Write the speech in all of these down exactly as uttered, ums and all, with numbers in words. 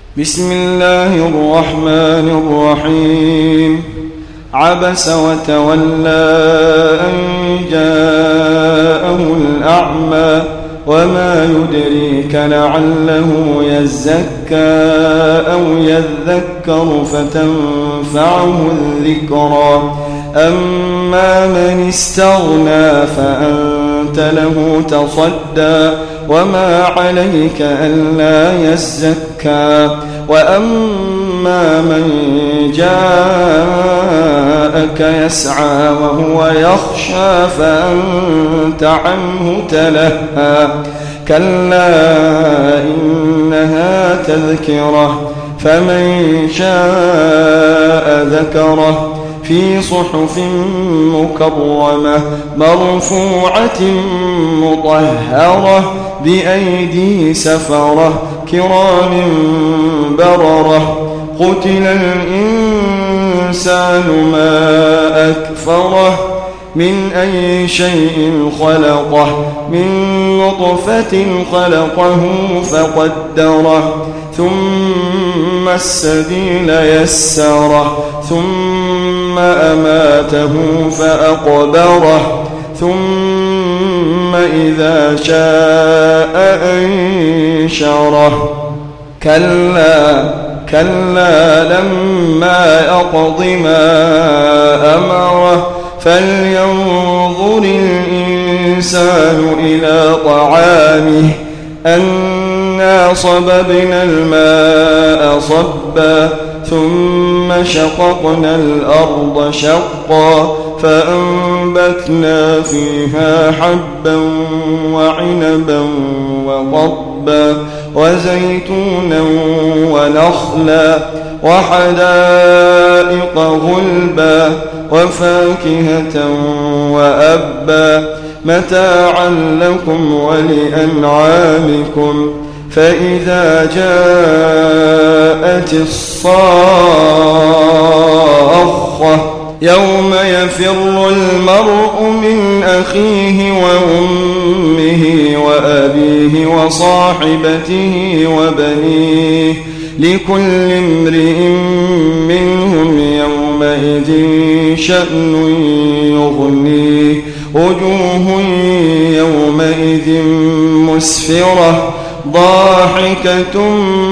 بسم الله الرحمن الرحيم عبس وتولى أن جاءه الأعمى وما يدريك لعله يزكى أو يذكر فتنفعه الذكرى أما من استغنى فأنت له تصدى وما عليك ألا يزكى وأما من جاءك يسعى وهو يخشى فأنت عنه تلهى كلا إنها تذكرة فمن شاء ذكره في صحف مكرمة مرفوعة مطهرة بأيدي سفرة كرام بررة قتل الإنسان ما أكفره من أي شيء خلقه من نطفة خلقه فقدره ثم السبيل يسره ثم أماته فأقبره ثم إذا شاء أنشره كلا كلا لما يقض ما أمره فلينظر الإنسان إلى طعامه أنا صببنا الماء صبا ثم شققنا الأرض شقا فأنبتنا فيها حبا وعنبا وقضبا وزيتونا ونخلا وحدائق غلبا وفاكهة وأبا متاعا لكم ولأنعامكم فإذا جاءت الصاخة يوم يفر المرء من أخيه وأمه وأبيه وصاحبته وبنيه لكل امرئ منهم يومئذ شأن يغنيه وجوه يومئذ مسفرة ضاحكة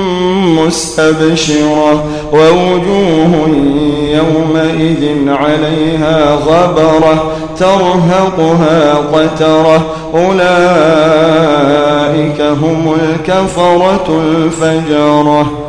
مستبشرة ووجوه يومئذ عليها غبرة ترهقها قترة أولئك هم الكفرة الفجرة.